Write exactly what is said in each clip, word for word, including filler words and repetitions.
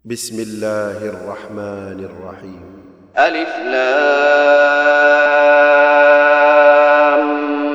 بسم الله الرحمن الرحيم. ألف لام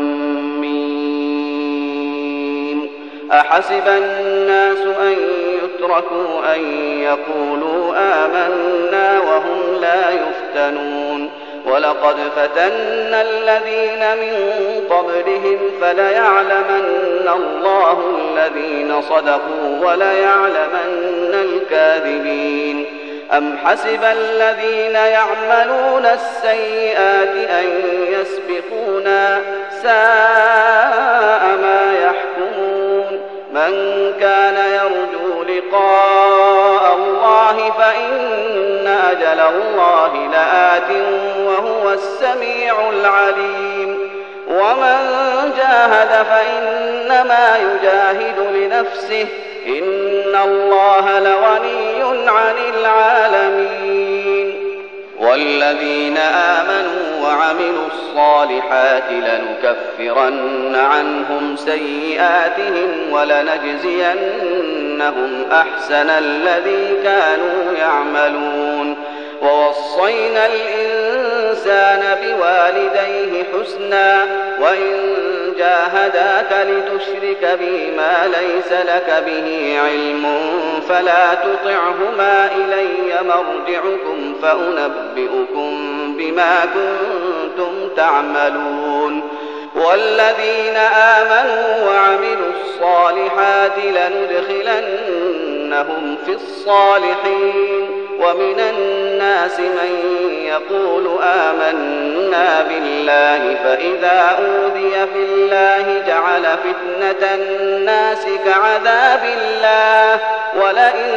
ميم. أحسب الناس أن يتركوا أن يقولوا آمنا وهم لا يفتنون ولقد فتنا الذين من قبلهم فليعلمن الله الذين صدقوا وليعلمن الكاذبين. أم حسب الذين يعملون السيئات أن يسبقونا ساء ما يحكمون. من كان يرجو لقاء الله فإن أجل الله لآت وهو السميع العليم. ومن جاهد فإنما يجاهد لنفسه إن الله لغني عن العالمين. والذين آمنوا وعملوا الصالحات لنكفرن عنهم سيئاتهم ولنجزينهم أحسن الذي كانوا يعملون. ووصينا الإنسان بوالديه حسنا وإن جاهداك لتشرك بي ما ليس لك به علم فلا تطعهما إلي مرجعكم فأنبئكم بما كنتم تعملون. والذين آمنوا وعملوا الصالحات لندخلنهم في الصالحين. ومن الناس من يقول آمنا بالله فإذا أوذي في الله جعل فتنة الناس كعذاب الله ولئن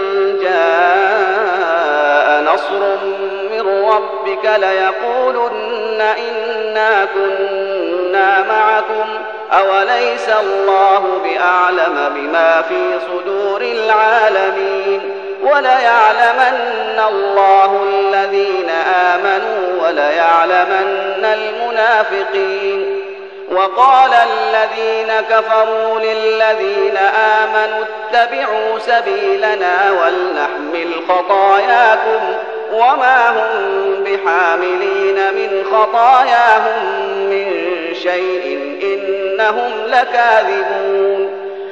جاء نصر من ربك ليقولن إنا كنا معكم أوليس الله بأعلم بما في صدور العالمين. وليعلمن الله الذين آمنوا وليعلمن المنافقين. وقال الذين كفروا للذين آمنوا اتبعوا سبيلنا ولنحمل خطاياكم وما هم بحاملين من خطاياهم من شيء إنهم لكاذبون.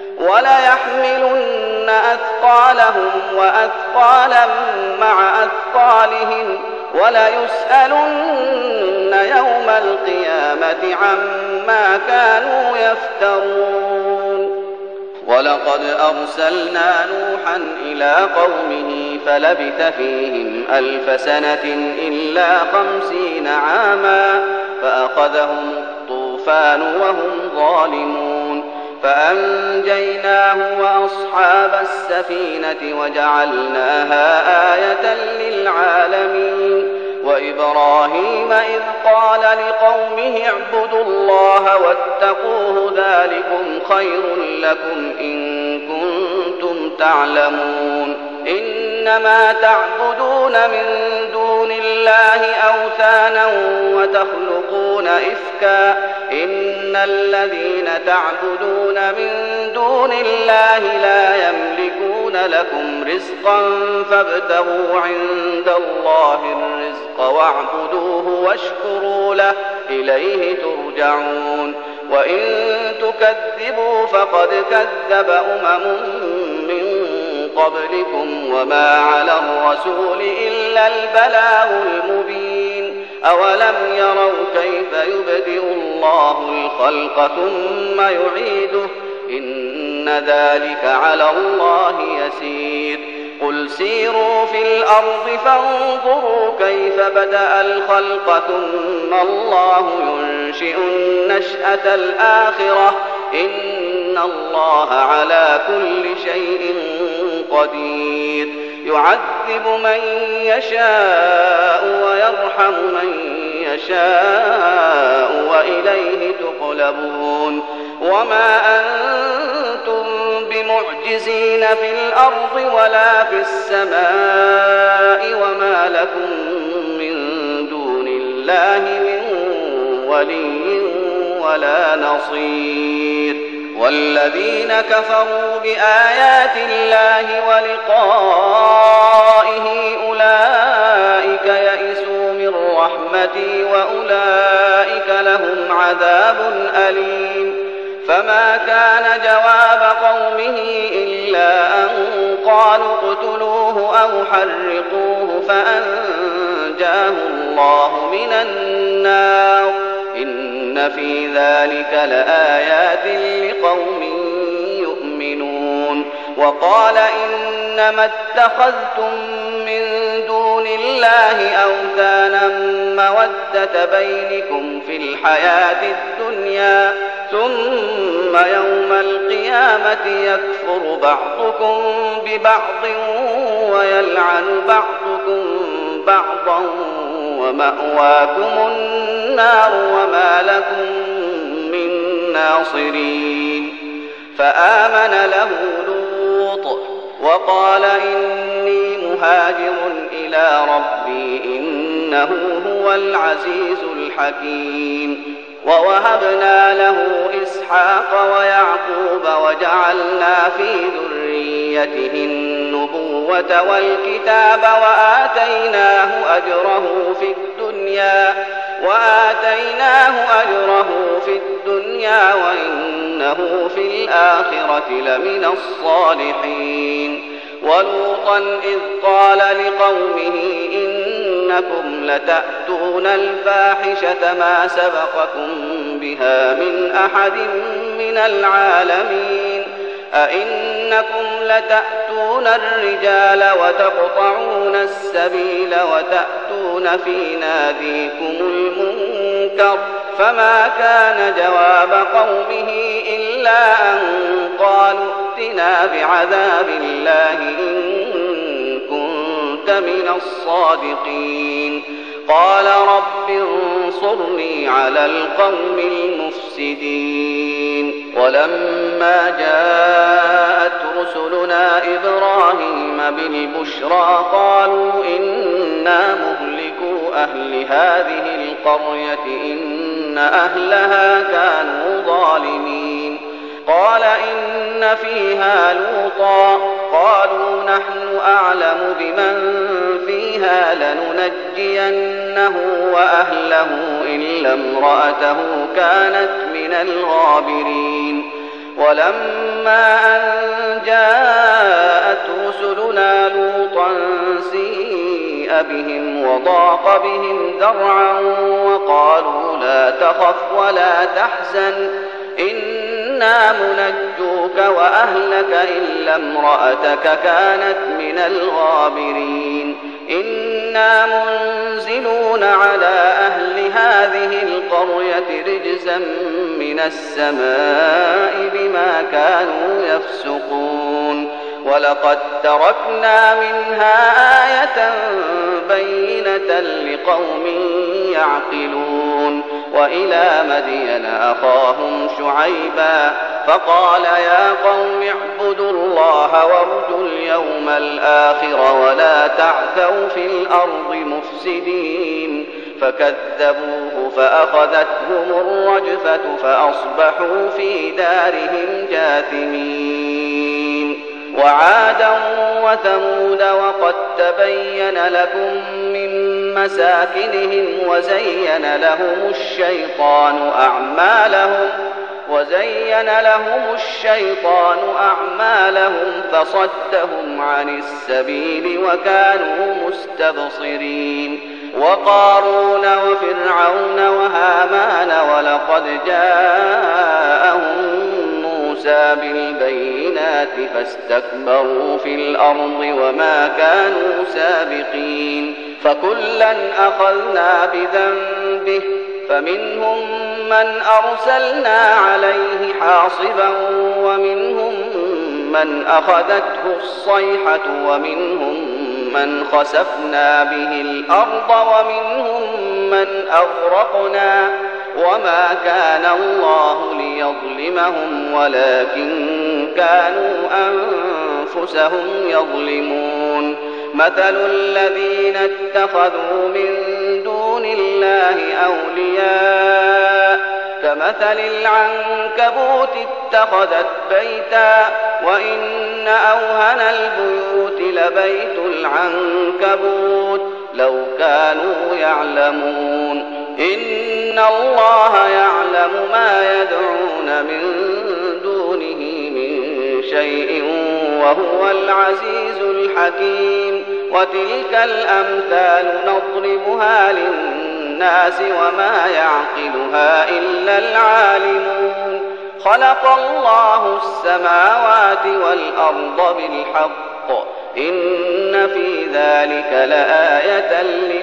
وليحملن أثقالهم وأثقالا مع أثقالهم وليسألن يوم القيامة عما كانوا يفترون. ولقد أرسلنا نوحا إلى قومه فلبث فيهم ألف سنة إلا خمسين عاما فأخذهم الطوفان وهم ظالمون فأنجيناه وأصحاب السفينة وجعلناها آية للعالمين. وإبراهيم إذ قال لقومه اعبدوا الله واتقوه ذلكم خير لكم إن كنتم تعلمون. إنما تعبدون من دون الله أوثانا وتخلقون إفكا إن الذين تعبدون من دون الله لا يملكون لكم رزقا فابتغوا عند الله الرزق واعبدوه واشكروا له إليه ترجعون. وإن تكذبوا فقد كذب أمم من قبلكم وما على الرسول إلا البلاغ المبين. أولم يروا كيف يبدئ الله الخلق ثم يعيده إن ذلك على الله يسير. قل سيروا في الأرض فانظروا كيف بدأ الخلق ثم الله ينشئ النشأة الآخرة إن الله على كل شيء قدير. يعذب من يشاء ويرحم من يشاء وإليه تقلبون. وما أنتم بمعجزين في الأرض ولا في السماء وما لكم من دون الله من ولي ولا نصير. والذين كفروا بآيات الله ولقائه رحمتي وأولئك لهم عذاب أليم. فما كان جواب قومه إلا أن قالوا اقتلوه أو حرقوه فأنجاه الله من النار. إن في ذلك لآيات لقوم يؤمنون. وقال إنما اتخذتم من دون الله أوثانا مودة بينكم في الحياة الدنيا ثم يوم القيامة يكفر بعضكم ببعض ويلعن بعضكم بعضا ومأواكم النار وما لكم من ناصرين. فآمن له لوط وقال إني مهاجر إلى ربي إنه هو العزيز الحكيم. ووهبنا له إسحاق ويعقوب وجعلنا في ذريته النبوة والكتاب وآتيناه أجره في الدنيا وآتيناه أجره في الدنيا وإنه في الآخرة لمن الصالحين. ولوطا إذ قال لقومه إنكم لتأتون الفاحشة ما سبقكم بها من أحد من العالمين. أئنكم لتأتون الرجال وتقطعون السبيل وتأتون في ناديكم المنكر. فما كان جواب قومه إلا أن قالوا ائتنا بعذاب الله إن كنت من الصادقين. قال رب انصرني على القوم المفسدين. ولما جاءت رسلنا إبراهيم بالبشرى قالوا إنا مهلكو أهل هذه القرية إن أهلها كانوا ظالمين. قال إن فيها لوطا قالوا نحن أعلم بمن فيها لننجينه وأهله إلا امرأته كانت من الغابرين. ولما أن جاءت رسلنا لوطا سيء بهم وضاق بهم ذرعا وقالوا لا تخف ولا تحزن إنا منجوك وأهلك إلا امرأتك كانت من الغابرين. إنا منزلون على أهل هذه القرية رجزا من السماء بما كانوا يفسقون. ولقد تركنا منها آية بينة لقوم يعقلون. وإلى مدين أخاهم شعيبا فقال يا قوم اعبدوا الله وارجوا اليوم الآخر ولا تعثوا في الأرض مفسدين. فكذبوه فأخذتهم الرجفة فأصبحوا في دارهم جاثمين. وعادا وثمود وقد تبين لكم من مساكنهم وزين لهم الشيطان أعمالهم وزين لهم الشيطان أعمالهم فصدهم عن السبيل وكانوا مستبصرين. وقارون وفرعون وهامان ولقد جاءهم موسى بالبينات فاستكبروا في الأرض وما كانوا سابقين. فكلا أخذنا بذنبه فمنهم من أرسلنا عليه حاصبا ومنهم من أخذته الصيحة ومنهم من خسفنا به الأرض ومنهم من أغرقنا وما كان الله ليظلمهم ولكن كانوا أنفسهم يظلمون. مثل الذين اتخذوا من دون الله أولياء كمثل العنكبوت اتخذت بيتا وإن أوهن البيوت لبيت العنكبوت لو كانوا يعلمون إن الله يعلم ما يدعون من دونه من شيء وهو العزيز الحكيم وتلك الأمثال نضربها للناس وما يعقلها إلا العالمون خلق الله السماوات والأرض بالحق إن في ذلك لآية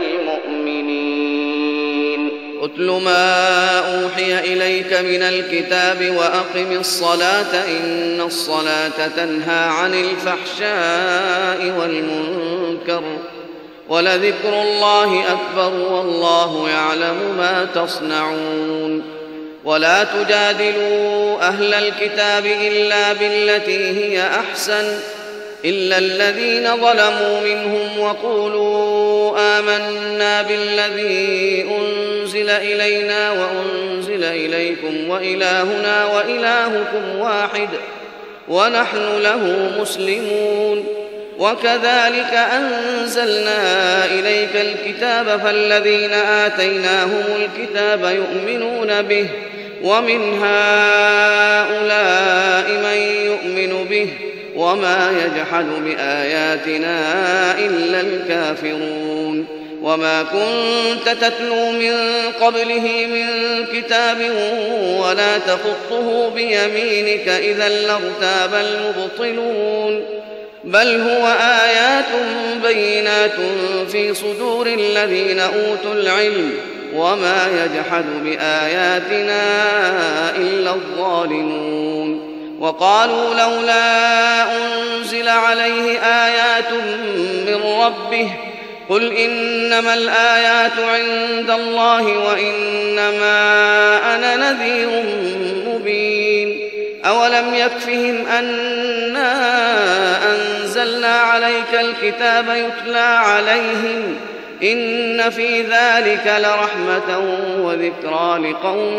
للمؤمنين أتل ما أوحي إليك من الكتاب وأقم الصلاة إن الصلاة تنهى عن الفحشاء والمنكر ولذكر الله أكبر والله يعلم ما تصنعون ولا تجادلوا أهل الكتاب إلا بالتي هي أحسن إلا الذين ظلموا منهم وقولوا آمنا بالذي أنزل إلينا وأنزل إليكم وإلهنا وإلهكم واحد ونحن له مسلمون وكذلك أنزلنا إليك الكتاب فالذين آتيناهم الكتاب يؤمنون به ومن هؤلاء من يؤمن به وما يجحد بآياتنا إلا الكافرون وما كنت تتلو من قبله من كتاب ولا تخطه بيمينك إذا لارتاب المبطلون بل هو آيات بينات في صدور الذين أوتوا العلم وما يجحد بآياتنا إلا الظالمون وقالوا لولا أنزل عليه آيات من ربه قل إنما الآيات عند الله وإنما أنا نذير مبين أولم يكفهم أنا أنزلنا عليك الكتاب يتلى عليهم إن في ذلك لرحمة وذكرى لقوم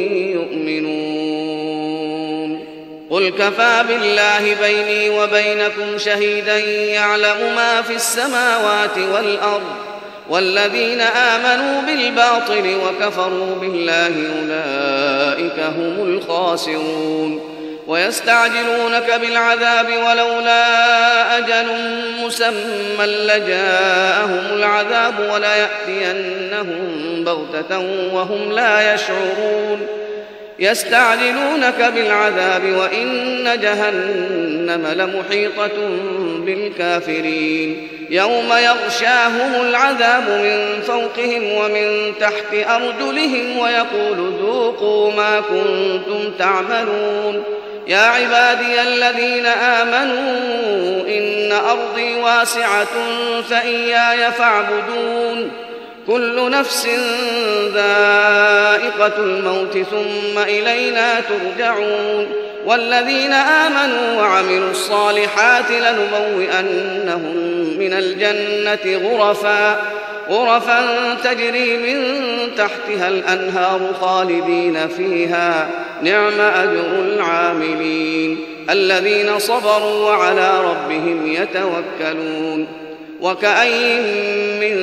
يؤمنون قل كفى بالله بيني وبينكم شهيدا يعلم ما في السماوات والأرض والذين آمنوا بالباطل وكفروا بالله أولئك هم الخاسرون ويستعجلونك بالعذاب ولولا أجل مسمى لجاءهم العذاب وليأتينهم بغتة وهم لا يشعرون يستعجلونك بالعذاب وإن جهنم لمحيطة بالكافرين يوم يغشاهم العذاب من فوقهم ومن تحت أرجلهم ويقول ذوقوا ما كنتم تعملون يا عبادي الذين آمنوا إن أرضي واسعة فإياي فاعبدون كل نفس ذائقة الموت ثم إلينا ترجعون والذين آمنوا وعملوا الصالحات لنبوئنهم من الجنة غرفا غرفا تجري من تحتها الأنهار خالدين فيها نعم أجر العاملين الذين صبروا وعلى ربهم يتوكلون وكأين من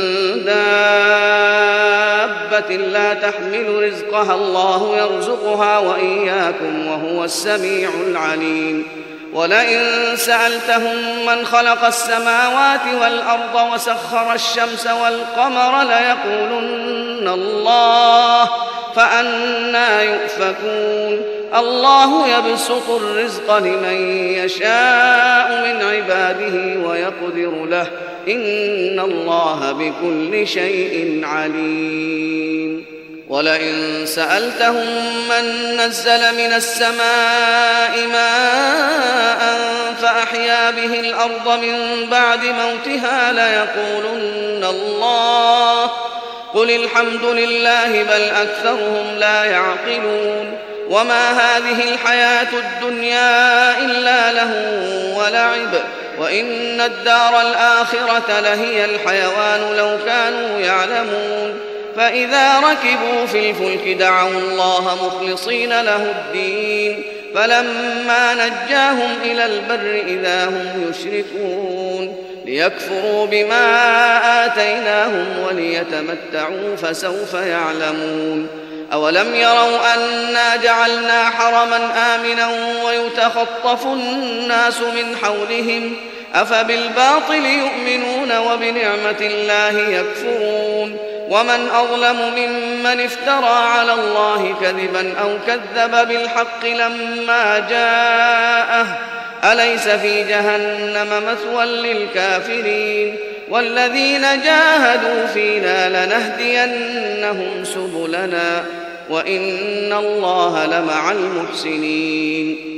دابة لا تحمل رزقها الله يرزقها وإياكم وهو السميع العليم ولئن سألتهم من خلق السماوات والأرض وسخر الشمس والقمر ليقولن الله فأنى يؤفكون الله يبسط الرزق لمن يشاء من عباده ويقدر له إن الله بكل شيء عليم ولئن سألتهم من نزل من السماء ماء فأحيا به الأرض من بعد موتها ليقولن الله قل الحمد لله بل أكثرهم لا يعقلون وما هذه الحياة الدنيا إلا لهو ولعب وإن الدار الآخرة لهي الحيوان لو كانوا يعلمون فإذا ركبوا في الفلك دعوا الله مخلصين له الدين فلما نجاهم إلى البر إذا هم يشركون ليكفروا بما آتيناهم وليتمتعوا فسوف يعلمون أولم يروا أنا جعلنا حرما آمنا ويتخطف الناس من حولهم أفبالباطل يؤمنون وبنعمة الله يكفرون ومن أظلم ممن افترى على الله كذبا أو كذب بالحق لما جاءه أليس في جهنم مثوى للكافرين والذين جاهدوا فينا لنهدينهم سبلنا وإن الله لمع المحسنين